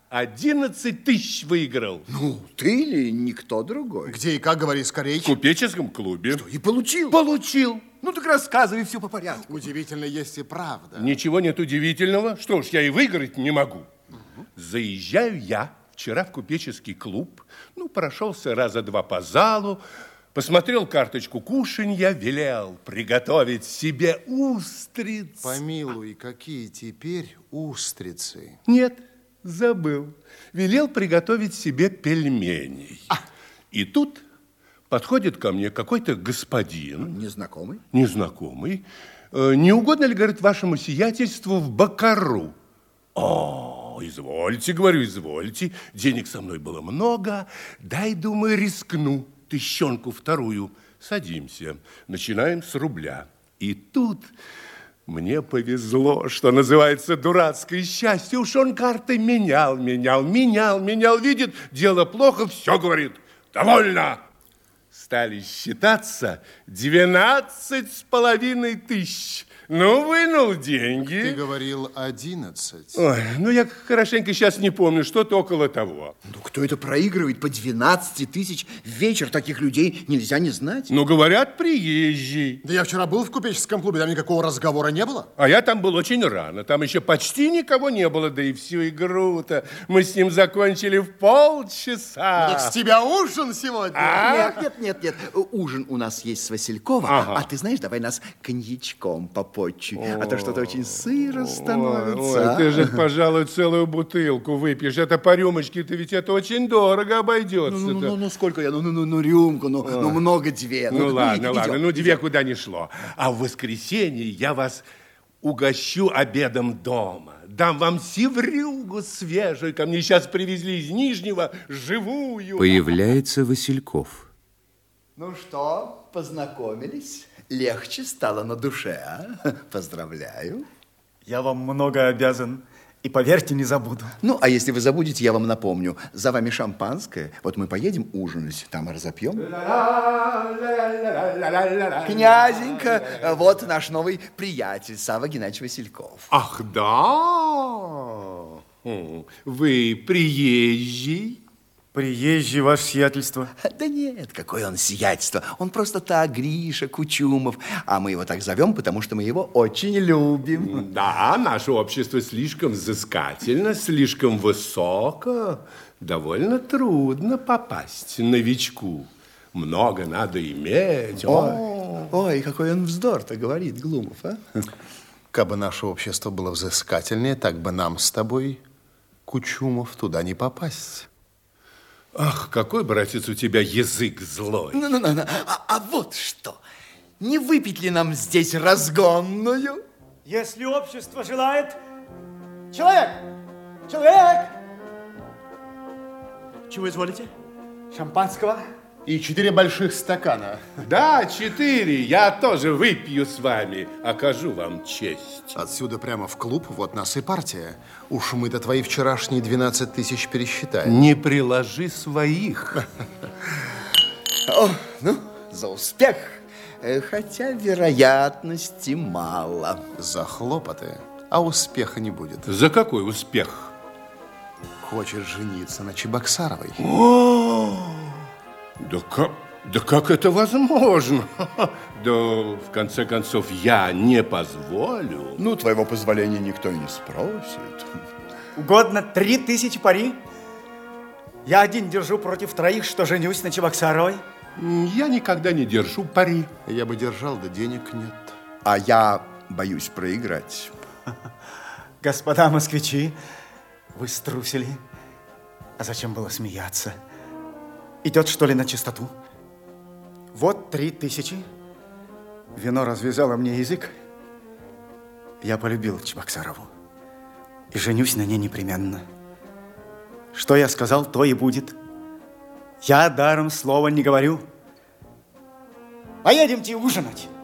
11 тысяч выиграл. Ну, ты или никто другой? Где и как, говори скорее. В купеческом клубе. Что, и получил? Получил. Ну, так рассказывай все по порядку. Удивительно, есть и правда. Ничего нет удивительного. Что ж, я и выиграть не могу. Заезжаю я вчера в купеческий клуб. Ну, прошелся раза два по залу. Посмотрел карточку кушанья, велел приготовить себе устриц. Помилуй, какие теперь устрицы? Нет, забыл. Велел приготовить себе пельменей. И тут подходит ко мне какой-то господин. Незнакомый? Незнакомый. Не угодно ли, говорит, вашему сиятельству в Бакару? О, извольте, говорю, извольте. Денег со мной было много. Дай, думаю, рискну. Тыщенку вторую. Садимся. Начинаем с рубля. И тут мне повезло, что называется, дурацкое счастье. Уж он карты менял. Видит, дело плохо, все говорит. Довольно. Стали считаться 12,5 тысяч. Ну, вынул деньги. Ты говорил 11. Ой, ну, я хорошенько сейчас не помню, что-то около того. Ну, кто это проигрывает по 12 тысяч в вечер? Таких людей нельзя не знать. Ну, говорят, приезжий. Да я вчера был в купеческом клубе, там никакого разговора не было. А я там был очень рано. Там еще почти никого не было. Да и всю игру-то мы с ним закончили в полчаса. Так с тебя ужин сегодня. Нет. Ужин у нас есть с Василькова. Ага. А ты знаешь, давай нас коньячком попотчуй. А то что-то очень сыро становится. Ой, ты же, пожалуй, целую бутылку выпьешь. Это по рюмочке-то ведь это очень дорого обойдется. Ну, сколько я? Ну, рюмку, ну, много две. Ну, ладно, идем. ну, две куда ни шло. А в воскресенье я вас угощу обедом дома. Дам вам севрюгу свежую. Ко мне сейчас привезли из Нижнего живую. Появляется Васильков. Ну что, познакомились? Легче стало на душе, а? Поздравляю. Я вам много обязан. И поверьте, не забуду. Ну, а если вы забудете, я вам напомню. За вами шампанское. Вот мы поедем ужинать, там и разопьем. Князенька, вот наш новый приятель Савва Геннадьевич Васильков. Ах, да? Вы приезжий? Приезжий, ваше сиятельство. Да нет, какое он сиятельство. Он просто так, Гриша Кучумов. А мы его так зовем, потому что мы его очень любим. Да, наше общество слишком взыскательно, слишком высоко. Довольно трудно попасть новичку. Много надо иметь. Ой, какой он вздор-то говорит, Глумов, а? Кабы наше общество было взыскательнее, так бы нам с тобой, Кучумов, туда не попасть. Ах, какой, братец, у тебя язык злой. А вот что, не выпить ли нам здесь разгонную? Если общество желает... Человек! Чего изволите? Шампанского? И 4 больших стакана. Да, 4. Я тоже выпью с вами. Окажу вам честь. Отсюда прямо в клуб, вот нас и партия. Уж мы-то твои вчерашние 12 тысяч пересчитаем. Не приложи своих. Ну, за успех. Хотя вероятности мало. За хлопоты, а успеха не будет. За какой успех? Хочешь жениться на Чебоксаровой? Да как это возможно? Да, в конце концов, я не позволю. Ну, твоего позволения никто и не спросит. Угодно 3000 пари? Я один держу против троих, что женюсь на Чебоксаровой. Я никогда не держу пари. Я бы держал, да денег нет. А я боюсь проиграть. Господа москвичи, вы струсили. А зачем было смеяться? Идет, что ли, на чистоту? Вот 3000. Вино развязало мне язык. Я полюбил Чебоксарову. И женюсь на ней непременно. Что я сказал, то и будет. Я даром слова не говорю. Поедемте ужинать.